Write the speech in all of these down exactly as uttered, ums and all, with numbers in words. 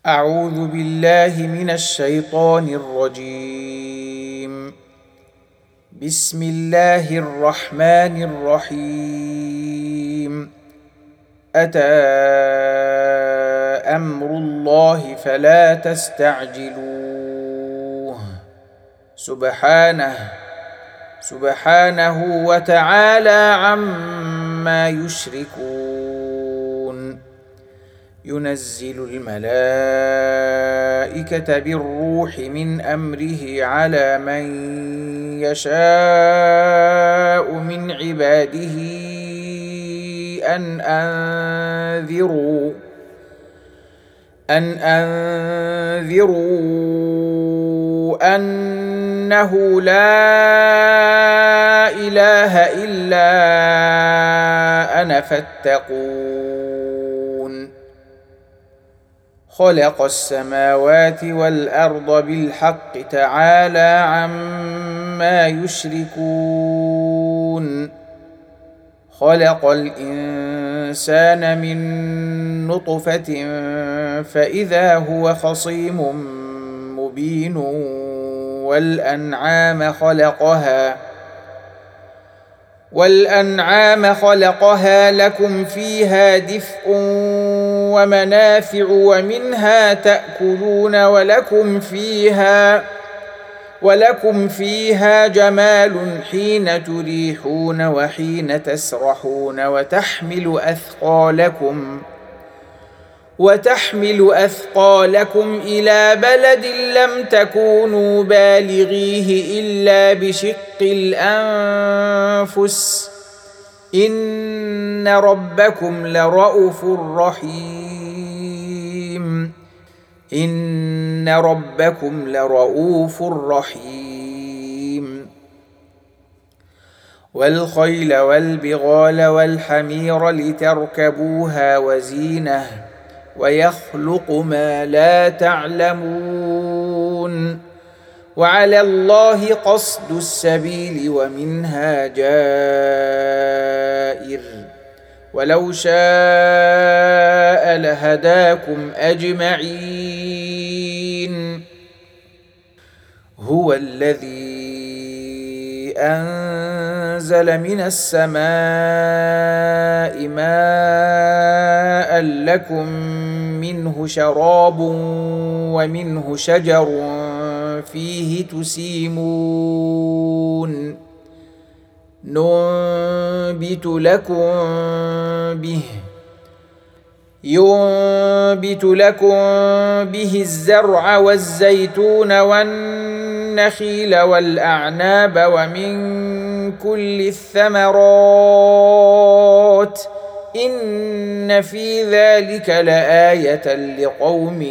أعوذ بالله من الشيطان الرجيم. بسم الله الرحمن الرحيم. أتى أمر الله فلا تستعجلوه سبحانه سبحانه وتعالى عما يشركون. ينزل الملائكة بالروح من أمره على من يشاء من عباده أن أنذروا أن أنذروا أنه لا إله إلا أنا فاتقون. خلق السماوات والأرض بالحق تعالى عما يشركون. خلق الإنسان من نطفة فإذا هو خصيم مبين. والأنعام خلقها والأنعام خلقها لكم فيها دفء ومنافع ومنها تأكلون ولكم فيها ولكم فيها جمال حين تريحون وحين تسرحون وتحمل أثقالكم وتحمل أثقالكم إلى بلد لم تكونوا بالغيه إلا بشق الأنفس إن ربكم لرءوف رحيم إن ربكم لرءوف رحيم. والخيل والبغال والحمير لتركبوها وزينة ويخلق ما لا تعلمون. وعلى الله قصد السبيل ومنها جائر ولو شاء لهداكم أجمعين. هو الذي أنزل من السماء ماء لكم منه شراب ومنه شجر فيه تسيمون. ننبت لكم به ينبت لكم به الزرع والزيتون والنخيل والأعناب ومن كل الثمرات إن في ذلك لآية لقوم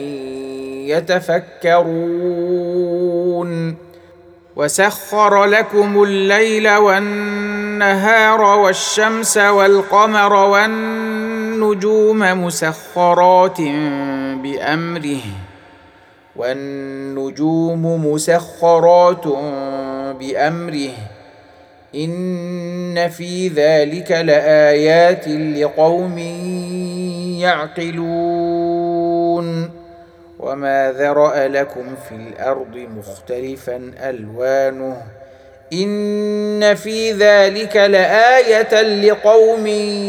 يتفكرون. وسخر لكم الليل والنهار والشمس والقمر والنجوم مسخرات بأمره والنجوم مسخرات بأمره إن في ذلك لآيات لقوم يعقلون. وما ذرأ لكم في الأرض مختلفا ألوانه إن في ذلك لآية لقوم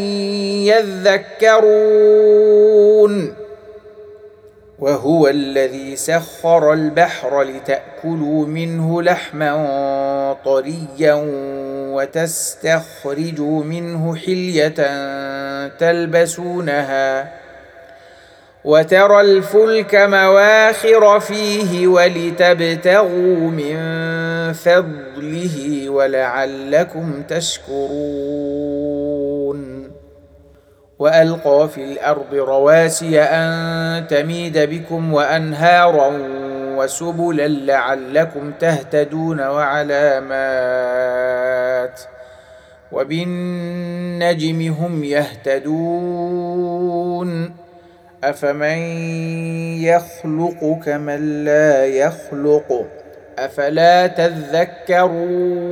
يذكرون. وهو الذي سخر البحر لتأكلوا منه لحما طريا وتستخرجوا منه حلية تلبسونها وترى الفلك مواخر فيه ولتبتغوا من فضله ولعلكم تشكرون. وألقى في الأرض رواسي أن تميد بكم وأنهارا وسبلا لعلكم تهتدون وعلامات وبالنجم هم يهتدون. أفمن يخلق كمن لا يخلق أفلا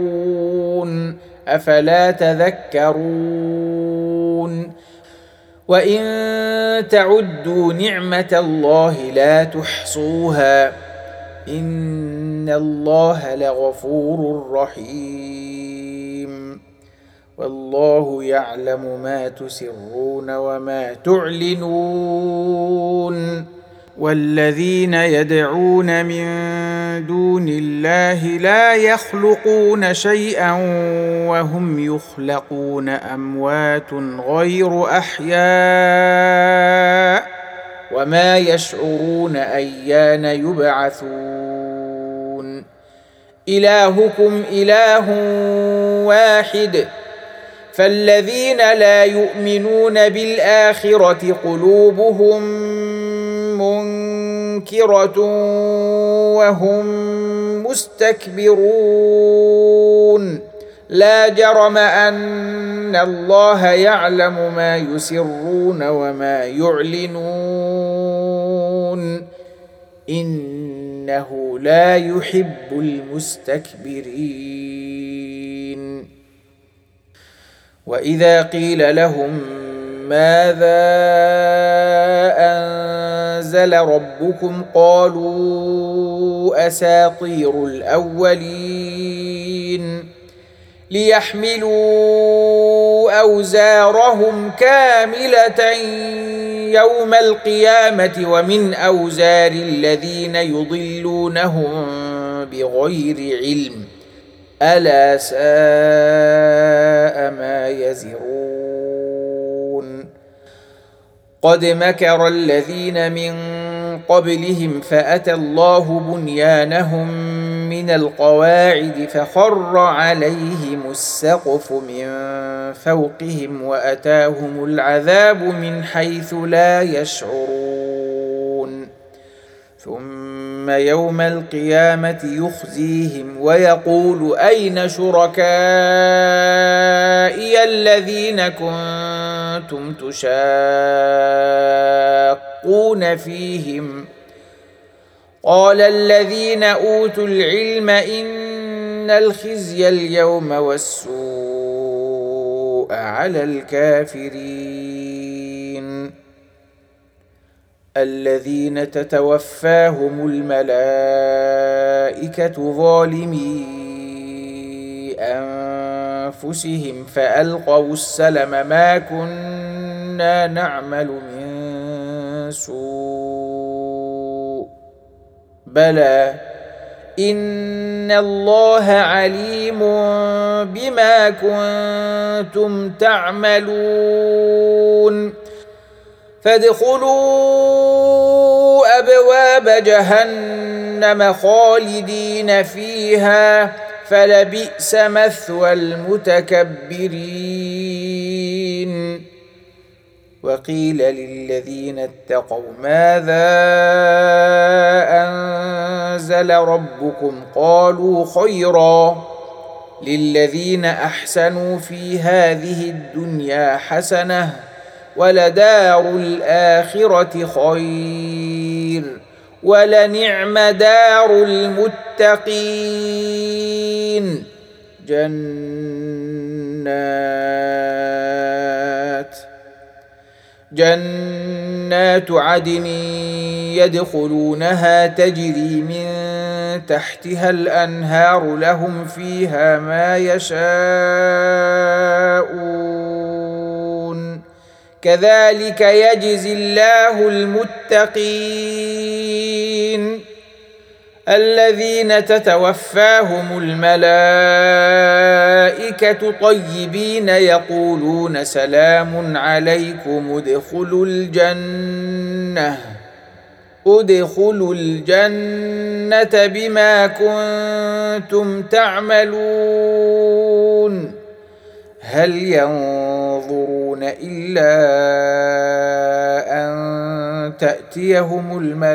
تذكرون أفلا تذكرون وإن تعدوا نعمة الله لا تحصوها إن الله لغفور رحيم والله يعلم ما تسرون وما تعلنون والذين يدعون من دون الله لا يخلقون شيئا وهم يخلقون أموات غير أحياء وما يشعرون أيان يبعثون إلهكم إله واحد فالذين لا يؤمنون بالآخرة قلوبهم منكرة وهم مستكبرون لا جرم أن الله يعلم ما يسرون وما يعلنون إنه لا يحب المستكبرين وإذا قيل لهم ماذا أنزل ربكم قالوا أساطير الأولين ليحملوا أوزارهم كاملة يوم القيامة ومن أوزار الذين يضلونهم بغير علم ألا ساء ما يزرون قد مكر الذين من قبلهم فأتى الله بنيانهم من القواعد فخر عليهم السقف من فوقهم وأتاهم العذاب من حيث لا يشعرون ثم يوم القيامة يخزيهم ويقول أين شركائي الذين كنتم تشاقون فيهم قال الذين أوتوا العلم إن الخزي اليوم والسوء على الكافرين الذين تتوفاهم الملائكة ظالمي أنفسهم فألقوا السلم ما كنا نعمل من سوء بلى إن الله عليم بما كنتم تعملون فادخلوا أبواب جهنم خالدين فيها فلبئس مثوى المتكبرين وقيل للذين اتقوا ماذا أنزل ربكم قالوا خيرا للذين أحسنوا في هذه الدنيا حسنة ولدار الآخرة خير ولنعم دار المتقين جنات جنات عدن يدخلونها تجري من تحتها الأنهار لهم فيها ما يشاءون كذلك يجزي الله المتقين الذين تتوفاهم الملائكة طيبين يقولون سلام عليكم ادخلوا الجنة ادخلوا الجنة بما كنتم تعملون هل ينظرون إلا أن تأتيهم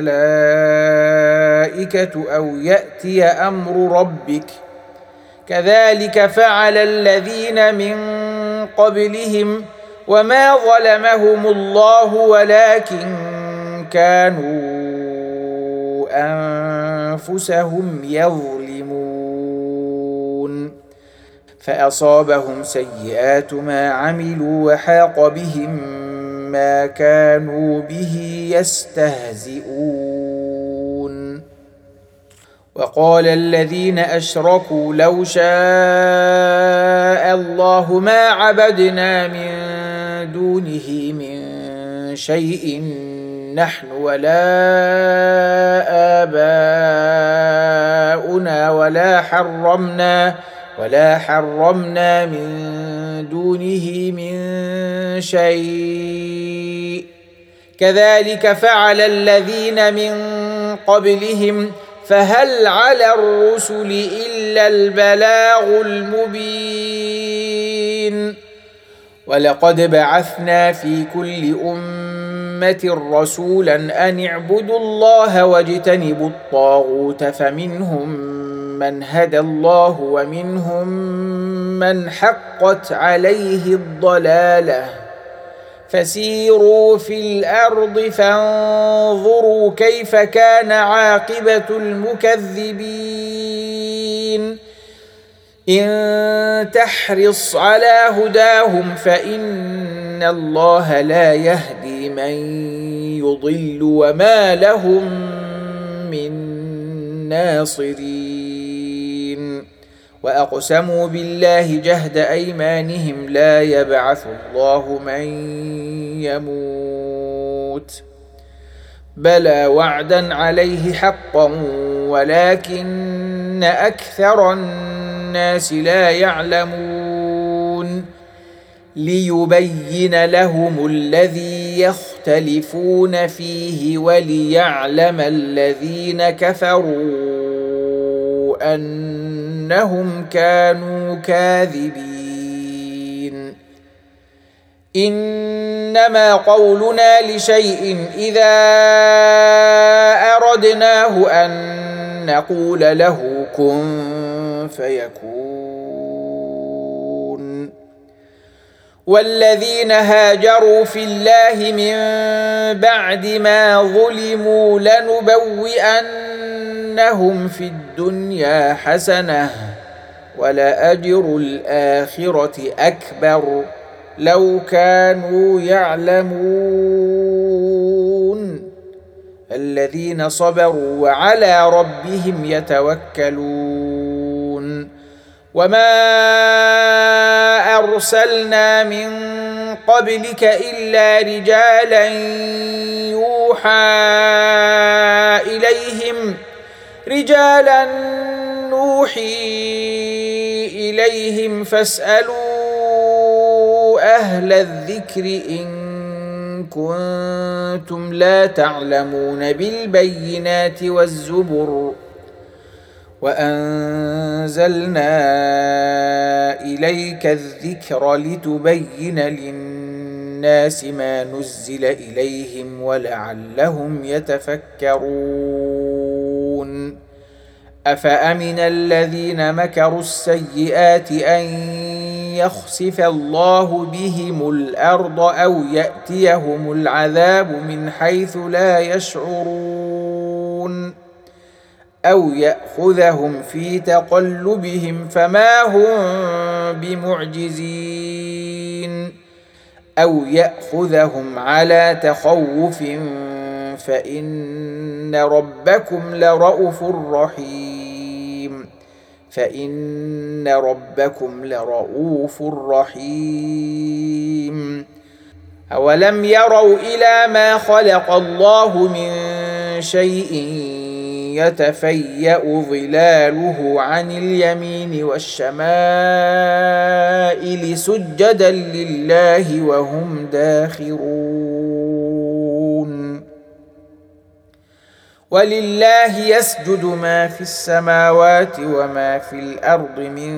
الملائكة أو يأتي أمر ربك كذلك فعل الذين من قبلهم وما ظلمهم الله ولكن كانوا أنفسهم يظلمون فأصابهم سيئات ما عملوا وحاق بهم ما كانوا به يستهزئون. وقال الذين أشركوا لو شاء الله ما عبدنا من دونه من شيء نحن ولا آباؤنا ولا حرمنا ولا حرمنا من دونه من شيء كذلك فعل الذين من قبلهم فهل على الرسل إلا البلاغ المبين. ولقد بعثنا في كل أمة رسولا أن اعبدوا الله واجتنبوا الطاغوت فمنهم من هدى الله ومنهم من حقت عليه الضلالة فسيروا في الأرض فانظروا كيف كان عاقبة المكذبين. إن تحرص على هداهم فإن الله لا يهدي من يضل وما لهم من ناصرين. وأقسموا بالله جهد أيمانهم لا يبعث الله من يموت بلى وعدا عليه حقا ولكن أكثر الناس لا يعلمون. ليبين لهم الذي يختلفون فيه وليعلم الذين كفروا أنهم كانوا كاذبين. إنما قولنا لشيء إذا أردناه أن نقول له كن فيكون. والذين هاجروا في الله من بعد ما ظلموا لنبوئنهم في الدنيا حسنة ولأجر الآخرة أكبر لو كانوا يعلمون. الذين صبروا وعلى ربهم يتوكلون. وما أرسلنا من قبلك إلا رجالا يوحى إليهم رجالا نوحي إليهم فاسألوا أهل الذكر إن كنتم لا تعلمون بالبينات والزبر وأنزلنا إليك الذكر لتبين للناس ما نزل إليهم ولعلهم يتفكرون. أفأمن الذين مكروا السيئات أن يخسف الله بهم الأرض أو يأتيهم العذاب من حيث لا يشعرون أو يأخذهم في تقلبهم فما هم بمعجزين أو يأخذهم على تخوف فإن ربكم لرؤوف رحيم فإن ربكم لرؤوف رحيم. أولم يروا إلى ما خلق الله من شيء يتفيأ ظلاله عن اليمين والشمائل سجدا لله وهم داخرون. ولله يسجد ما في السماوات وما في الأرض من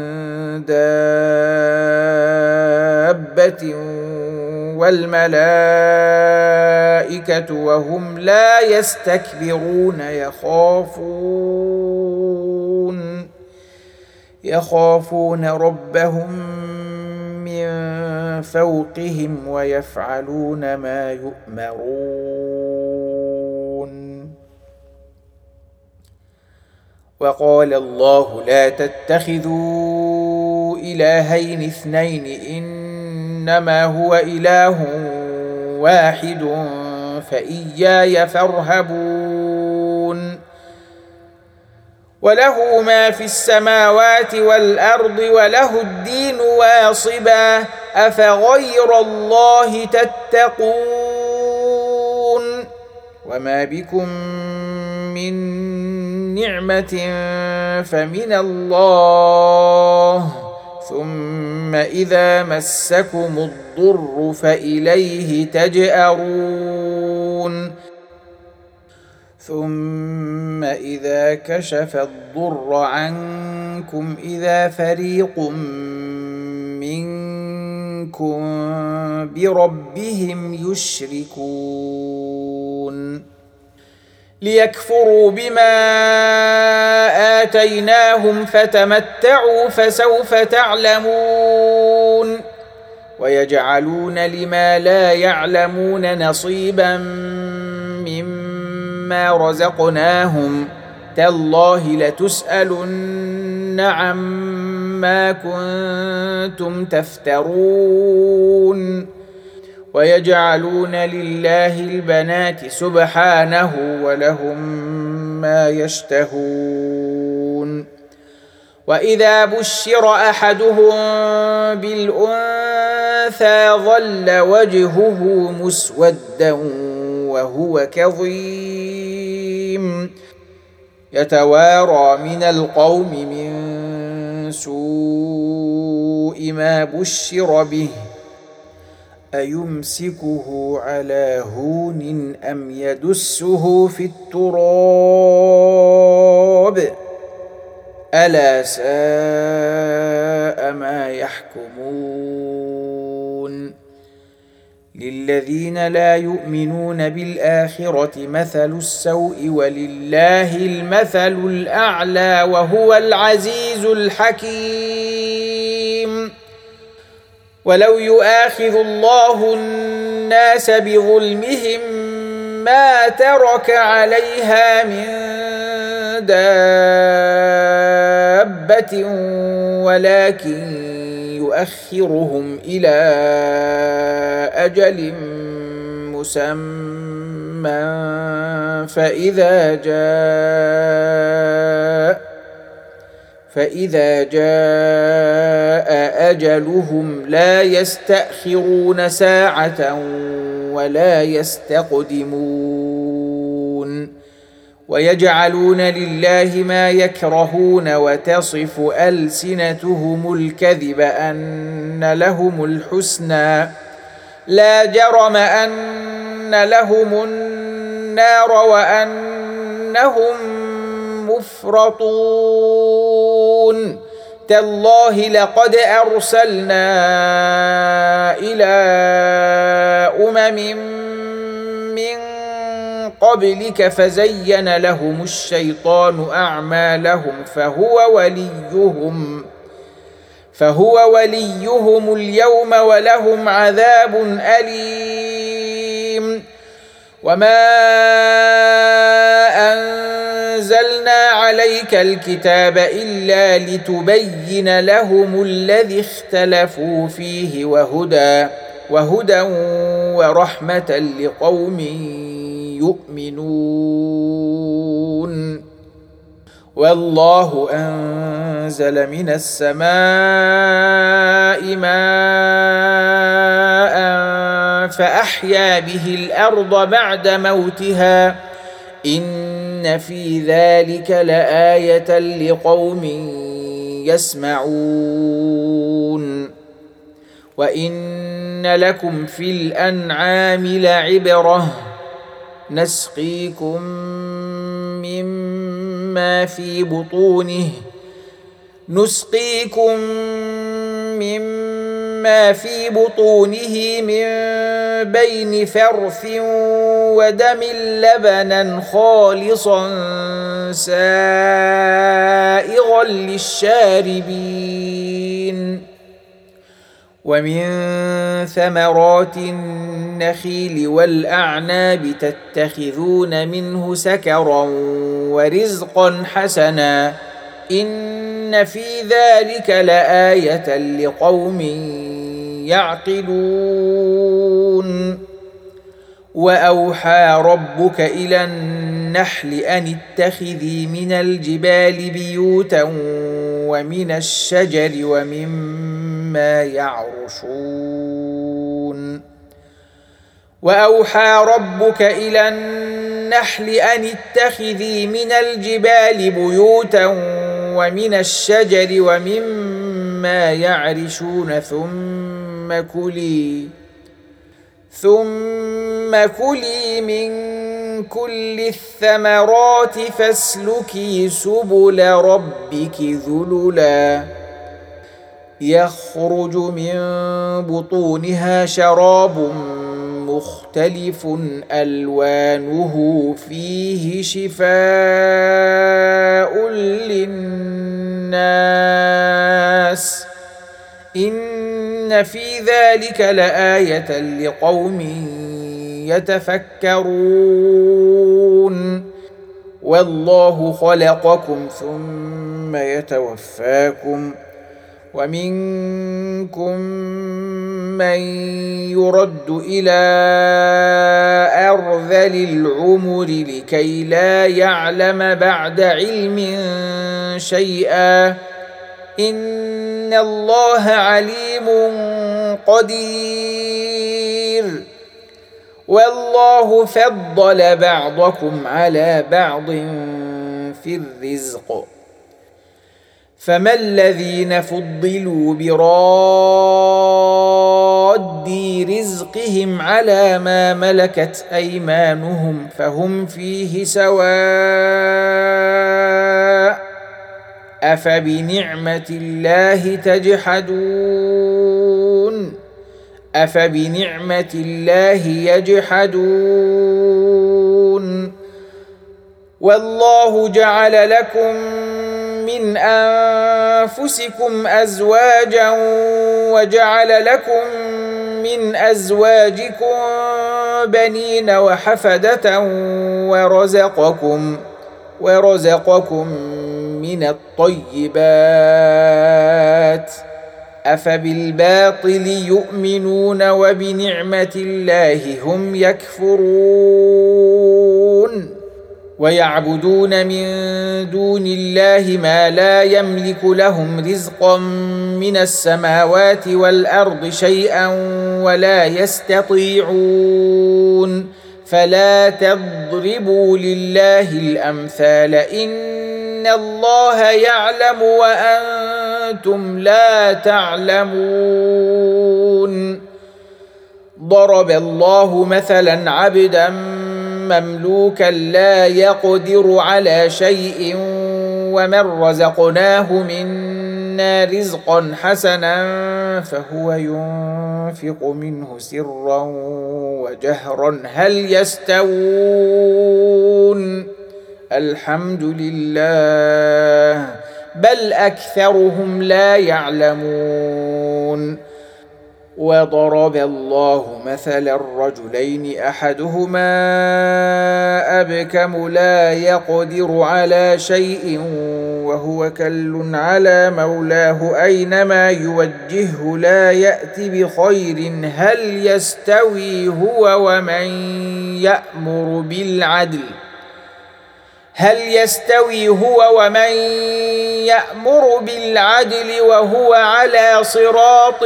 دابة والملائكة وهم لا يستكبرون يخافون يخافون ربهم من فوقهم ويفعلون ما يؤمرون. وقال الله لا تتخذوا إلهين اثنين إنما هو إله واحد فإياي فارهبون وله ما في السماوات والأرض وله الدين واصبا أفغير الله تتقون وما بكم من نعمة فمن الله ثم إذا مسكم الضر فإليه تجأرون ثم إذا كشف الضر عنكم إذا فريق منكم بربهم يشركون ليكفروا بما آتيناهم فتمتعوا فسوف تعلمون ويجعلون لما لا يعلمون نصيبا مما رزقناهم تالله لتسألن عما كنتم تفترون ويجعلون لله البنات سبحانه ولهم ما يشتهون وإذا بشر أحدهم بالأنثى ظل وجهه مسودا وهو كظيم يتوارى من القوم من سوء ما بشر به أيمسكه على هون أم يدسه في التراب ألا ساء ما يحكمون للذين لا يؤمنون بالآخرة مثل السوء ولله المثل الأعلى وهو العزيز الحكيم ولو يؤاخذ الله الناس بظلمهم ما ترك عليها من دابة ولكن يؤخرهم إلى أجل مسمى فإذا جاء فإذا جاء أجلهم لا يستأخرون ساعة ولا يستقدمون ويجعلون لله ما يكرهون وتصف ألسنتهم الكذب أن لهم الحسنى لا جرم أن لهم النار وأنهم مفرطون تالله لقد أرسلنا إلى أمم من قبلك فزين لهم الشيطان أعمالهم فهو وليهم فهو وليهم اليوم ولهم عذاب أليم وما أنزلنا عليك الكتاب إلا لتبين لهم الذي اختلفوا فيه وهدى وهدى ورحمة لقوم يؤمنون والله أنزل من السماء ماء فأحيا به الأرض بعد موتها إن في ذلك لآية لقوم يسمعون وإن لكم في الأنعام لعبرة نسقيكم مما في بطونه نسقيكم مما في بطونه من بين فرث ودم لبنا خالصا سائغا للشاربين ومن ثمرات النخيل والأعناب تتخذون منه سكرا ورزقا حسنا إن في ذلك لآية لقوم يعقلون وأوحى ربك إلى النحل أن اتخذي من الجبال بيوتا ومن الشجر ومما يعرشون وأوحى ربك إلى النحل أن اتخذي من الجبال بيوتا ومن الشجر ومما يعرشون ثم كلي ثم كلي من كل الثمرات فاسلكي سبل ربك ذللا يخرج من بطونها شراب مختلف ألوانه فيه شفاء للناس إن في ذلك لآية لقوم يتفكرون والله خلقكم ثم يتوفاكم ومنكم من يرد إلى أرذل العمر لكي لا يعلم بعد علم شيئا إن الله عليم قدير والله فضل بعضكم على بعض في الرزق فما الذين فضلوا براد رزقهم على ما ملكت أيمانهم فهم فيه سواء أفبنعمة الله تجحدون أفبنعمة الله يجحدون والله جعل لكم من أنفسكم أزواجا وجعل لكم من أزواجكم بنين وحفدة ورزقكم ورزقكم من الطيبات أفبالباطل يؤمنون وبنعمة الله هم يكفرون ويعبدون من دون الله ما لا يملك لهم رزقا من السماوات والأرض شيئا ولا يستطيعون فلا تضربوا لله الأمثال إن الله يعلم وأنتم لا تعلمون ضرب الله مثلا عبدا مملوكا لا يقدر على شيء ومن رزقناه منا رزقا حسنا فهو ينفق منه سرا وجهرا هل يستوون الحمد لله بل أكثرهم لا يعلمون وضرب الله مثلا رجلين أحدهما أبكم لا يقدر على شيء وهو كل على مولاه أينما يوجهه لا يأت بخير هل يستوي هو ومن يأمر بالعدل هل يستوي هو ومن يأمر بالعدل وهو على صراط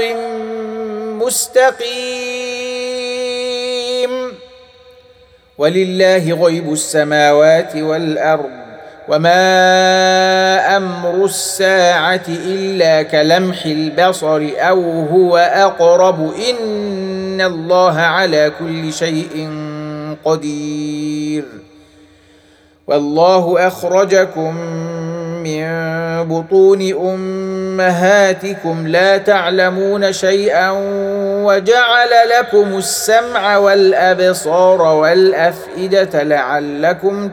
مستقيم ولله غيب السماوات والأرض وما أمر الساعة إلا كلمح البصر أو هو أقرب إن الله على كل شيء قدير والله أخرجكم من بطون أمهاتكم لا تعلمون شيئا وجعل لكم السمع والأبصار والأفئدة لعلكم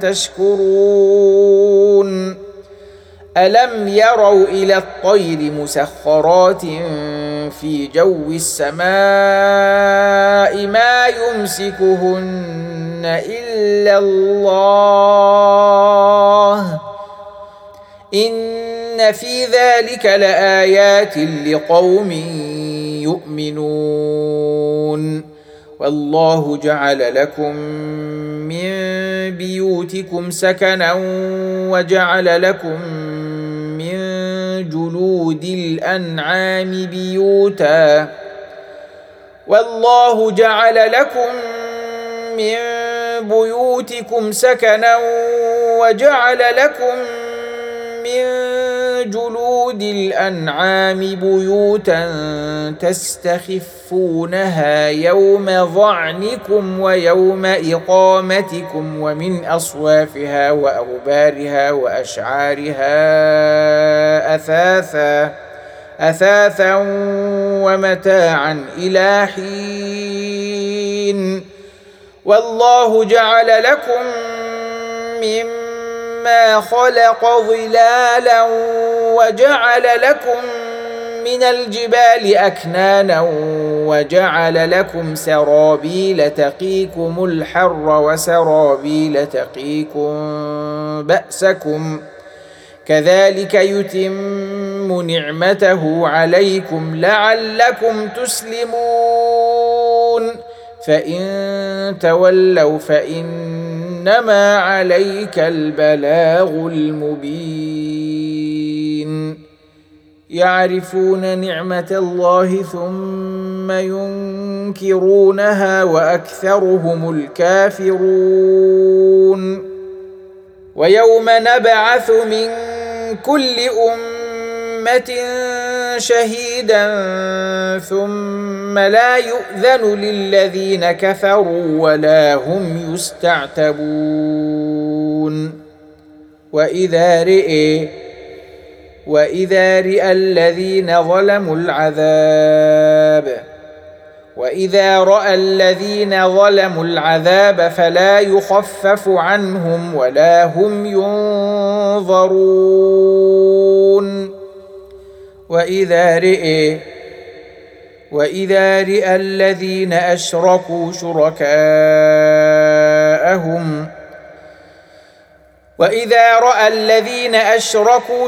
تشكرون ألم يروا إلى الطير مسخرات في جو السماء ما يمسكهن إلا الله إن في ذلك لآيات لقوم يؤمنون والله جعل لكم من بيوتكم سكنا وجعل لكم من جلود الأنعام بيوتا والله جعل لكم من بيوتكم سكنا وجعل لكم من جلود الأنعام بيوتا تستخفونها يوم ظعنكم ويوم إقامتكم ومن أصوافها وأوبارها وأشعارها أثاثا أثاثا ومتاعا إلى حين والله جعل لكم مما خلق ظلالا وجعل لكم من الجبال أكنانا وجعل لكم سرابيل تقيكم الحر وسرابيل تقيكم بأسكم كذلك يتم نعمته عليكم لعلكم تسلمون فإن تولوا فإنما عليك البلاغ المبين يعرفون نعمة الله ثم ينكرونها وأكثرهم الكافرون ويوم نبعث من كل أمة شهيدا ثم لا يؤذن للذين كفروا ولا هم يستعتبون وإذا رئي وإذا رئى الذين ظلموا العذاب وإذا رأى الذين ظلموا العذاب فلا يخفف عنهم ولا هم ينظرون وإذا رئي وإذا رئى الذين أشركوا شركاءهم وإذا رأى الذين أشركوا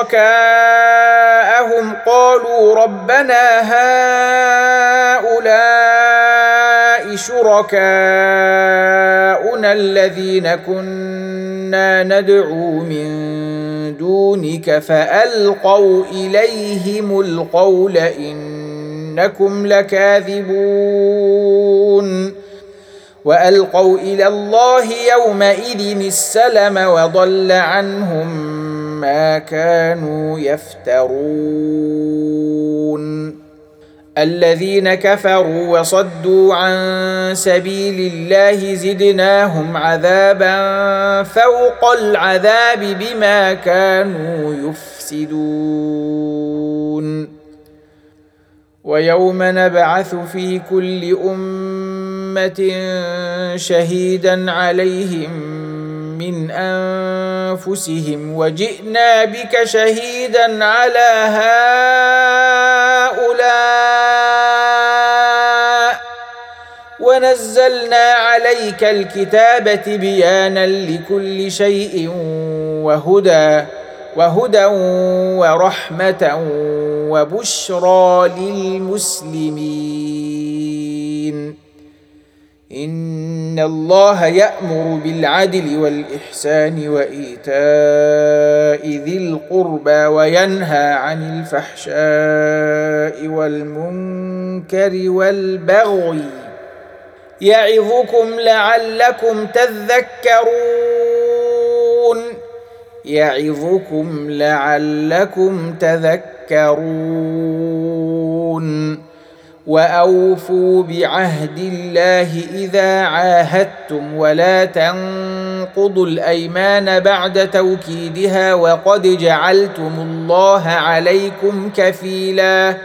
شركاءهم قالوا ربنا هؤلاء شركاؤنا الذين كنا ندعو من دونك فألقوا إليهم القول إنكم لكاذبون وألقوا إلى الله يومئذ السلم وضل عنهم ما كانوا يفترون الذين كفروا وصدوا عن سبيل الله زدناهم عذابا فوق العذاب بما كانوا يفسدون ويوم نبعث في كل أمة شهيدا عليهم من أنفسهم وجئنا بك شهيدا على هؤلاء ونزلنا عليك الكتاب تبيانا لكل شيء وهدى وهدى ورحمة وبشرى للمسلمين إن الله يأمر بالعدل والإحسان وإيتاء ذي القربى وينهى عن الفحشاء والمنكر والبغي يعظكم لعلكم تذكرون يعظكم لعلكم تذكرون وأوفوا بعهد الله إذا عاهدتم ولا تنقضوا الأيمان بعد توكيدها وقد جعلتم الله عليكم كفيلا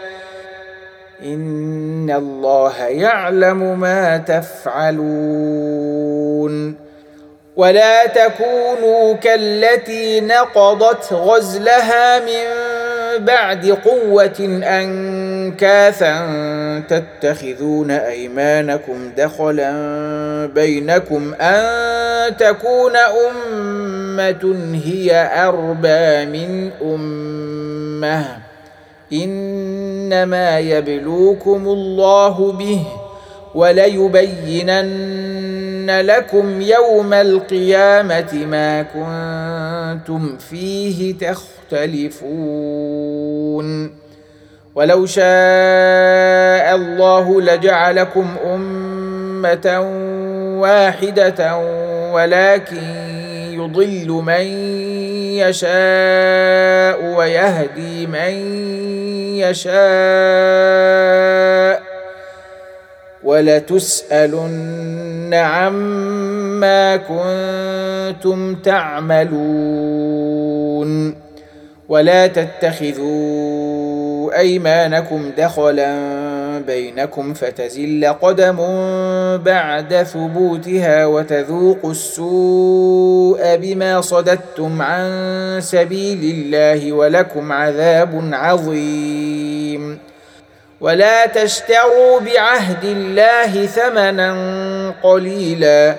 إن الله يعلم ما تفعلون ولا تكونوا كالتي نقضت غزلها من بعد قوة أنكاثا تتخذون أيمانكم دخلا بينكم أن تكون أمة هي أربى من أمة إنما يبلوكم الله به وليبينن لكم يوم القيامة ما كنتم فيه تختلفون ولو شاء الله لجعلكم أمة واحدة ولكن يضل من يشاء ويهدي من يشاء ولتسألن عما كنتم تعملون ولا تتخذوا أيمانكم دخلا بينكم فتزل قدم بعد ثبوتها وتذوقوا السوء بما صددتم عن سبيل الله ولكم عذاب عظيم ولا تشتروا بعهد الله ثمنا قليلا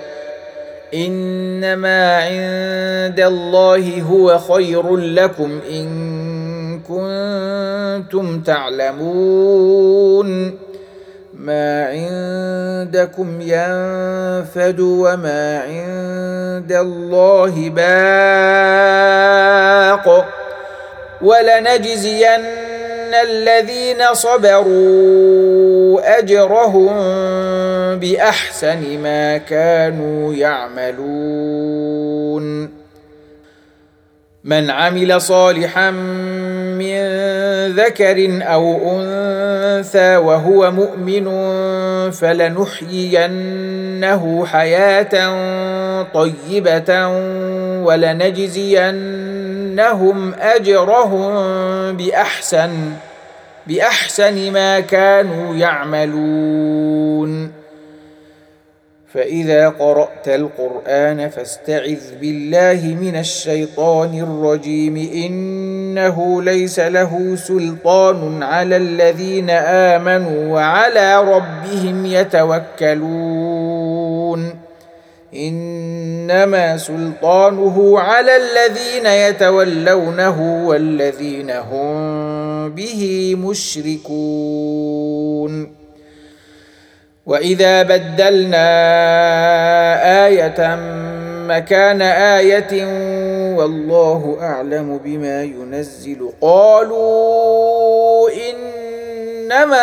إنما عند الله هو خير لكم إن كنتم تعلمون ما عندكم ينفد وما عند الله باق ولنجزين الذين صبروا أجرهم بأحسن ما كانوا يعملون من عمل صالحا من ذكر أو أنثى وهو مؤمن فلنحيينه حياة طيبة ولنجزينهم أجرهم بأحسن بأحسن ما كانوا يعملون فإذا قرأت القرآن فاستعذ بالله من الشيطان الرجيم إنه ليس له سلطان على الذين آمنوا وعلى ربهم يتوكلون إنما سلطانه على الذين يتولونه والذين هم به مشركون وإذا بدلنا آية مكان آية والله أعلم بما ينزل قالوا إنما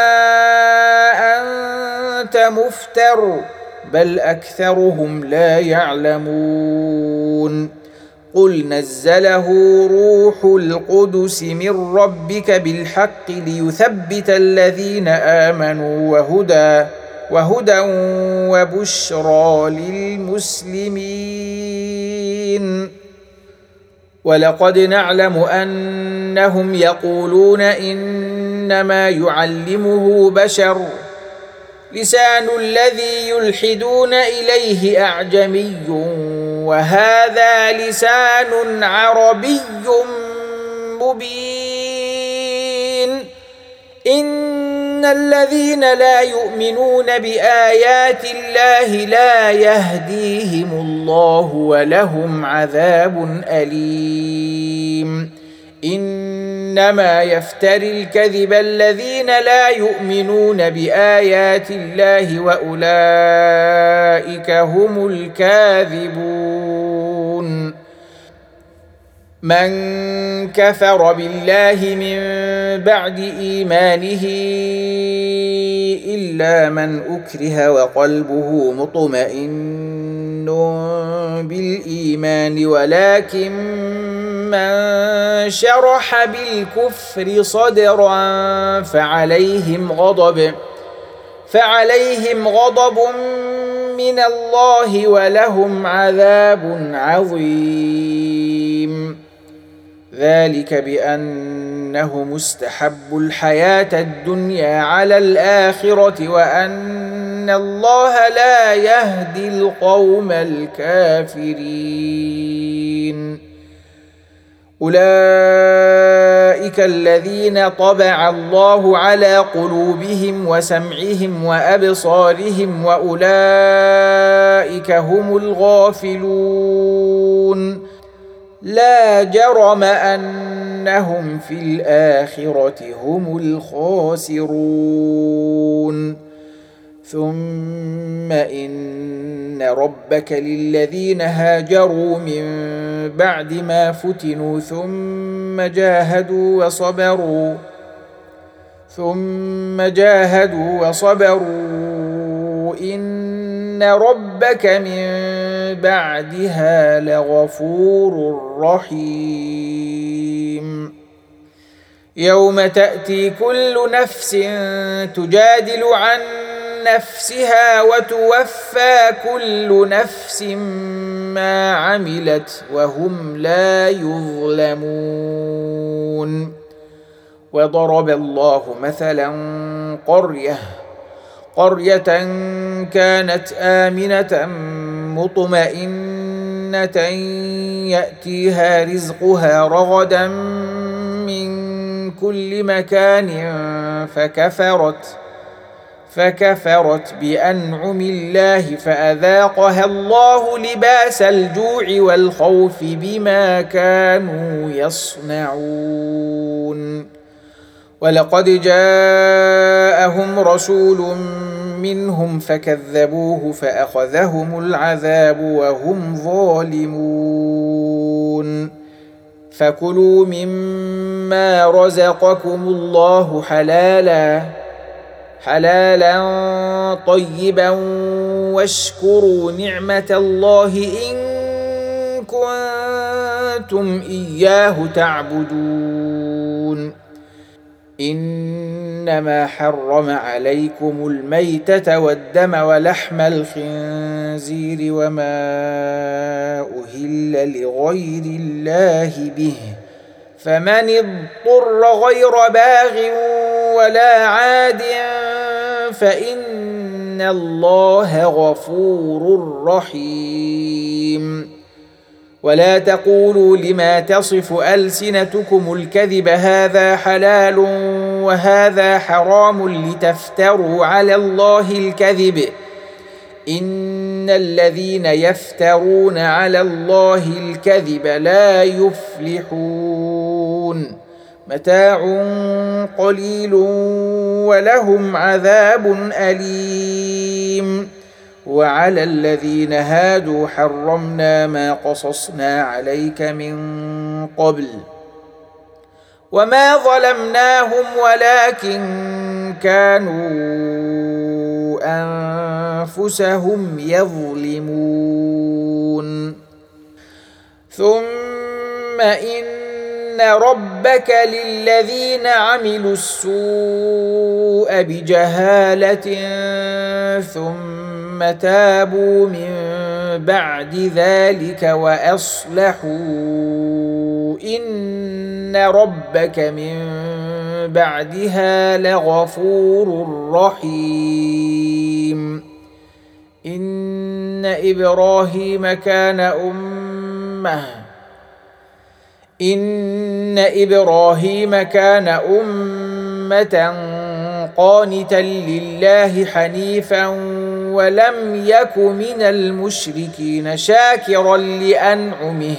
أنت مفتر بل أكثرهم لا يعلمون قل نزله روح القدس من ربك بالحق ليثبت الذين آمنوا وهدى وهدى وبشرى للمسلمين ولقد نعلم أنهم يقولون إنما يعلمه بشر لسان الذي يلحدون إليه أعجمي وهذا لسان عربي مبين إن الذين لا يؤمنون بآيات الله لا يهديهم الله ولهم عذاب أليم إنما يفتري الكذب الذين لا يؤمنون بآيات الله وأولئك هم الكاذبون من كفر بالله من بعد إيمانه إلا من أكره وقلبه مطمئن بالإيمان ولكن من شرح بالكفر صدرا فعليهم غضب فعليهم غضب من الله ولهم عذاب عظيم ذلك بأنه مستحب الحياة الدنيا على الآخرة وأن الله لا يهدي القوم الكافرين أولئك الذين طبع الله على قلوبهم وسمعهم وأبصارهم وأولئك هم الغافلون لا جرم أنهم في الآخرة هم الخاسرون ثم إن ربك للذين هاجروا من بعد ما فتنوا ثم جاهدوا وصبروا ثم جاهدوا وصبروا إن ربك من بعدها لغفور رحيم يوم تأتي كل نفس تجادل عن نفسها وتوفى كل نفس ما عملت وهم لا يظلمون وضرب الله مثلا قرية قرية كانت آمنة مطمئنة يأتيها رزقها رغدا من كل مكان فكفرت فكفرت بأنعم الله فأذاقها الله لباس الجوع والخوف بما كانوا يصنعون ولقد جاءهم رسول منهم فكذبوه فأخذهم العذاب وهم ظالمون فكلوا مما رزقكم الله حلالا حلالا طيبا واشكروا نعمة الله إن كنتم إياه تعبدون إنما حرم عليكم الميتة والدم ولحم الخنزير وما أهل لغير الله به فمن اضطر غير باغ ولا عاد فإن الله غفور رحيم ولا تقولوا لما تصف ألسنتكم الكذب هذا حلال وهذا حرام لتفتروا على الله الكذب إن الذين يفترون على الله الكذب لا يفلحون متاع قليل ولهم عذاب أليم وعلى الذين هادوا حرمنا ما قصصنا عليك من قبل وما ظلمناهم ولكن كانوا أنفسهم يظلمون ثم إن ربك للذين عملوا السوء بجهالة ثم تابوا من بعد ذلك وأصلحوا إن ربك من بعدها لغفور رحيم إن إبراهيم كان أمة إن إبراهيم كان أمة قانتا لله حنيفا ولم يك من المشركين شاكرا لأنعمه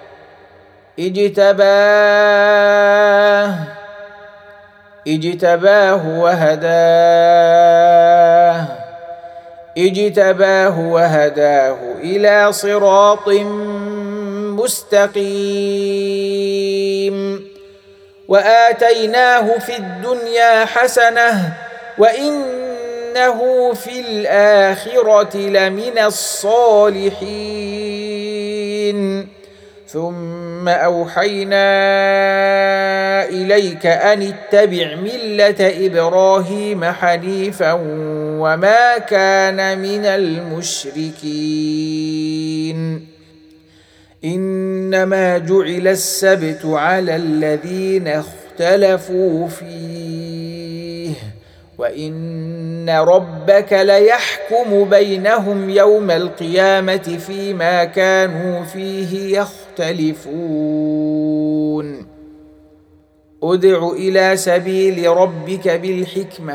اجتباه اجتباه وهداه اجتباه وهداه إلى صراط مستقيم وآتيناه في الدنيا حسنة وإنه في الآخرة لمن الصالحين ثم أوحينا إليك أن اتبع ملة إبراهيم حنيفا وما كان من المشركين إنما جعل السبت على الذين اختلفوا فيه وإن ربك ليحكم بينهم يوم القيامة فيما كانوا فيه يختلفون ادع إلى سبيل ربك بالحكمة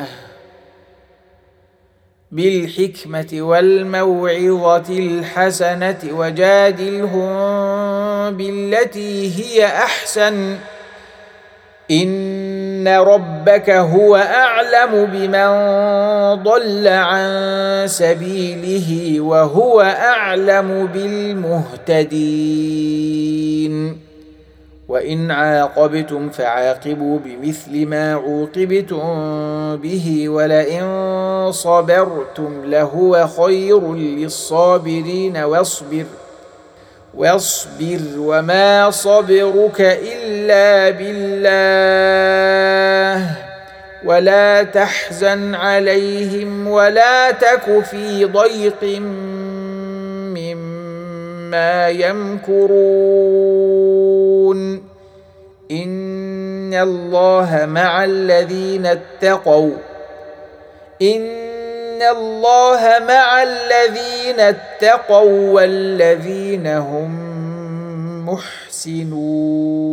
بالحكمة والموعظة الحسنة وجادلهم بالتي هي أحسن إن ربك هو أعلم بمن ضل عن سبيله وهو أعلم بالمهتدين وإن عاقبتم فعاقبوا بمثل ما عوقبتم به ولئن صبرتم لهو خير للصابرين واصبر واصبر وما صبرك إلا بالله ولا تحزن عليهم ولا تك في ضيق مما يمكرون إن الله مع الذين اتقوا إن الله مع الذين اتقوا والذين هم محسنون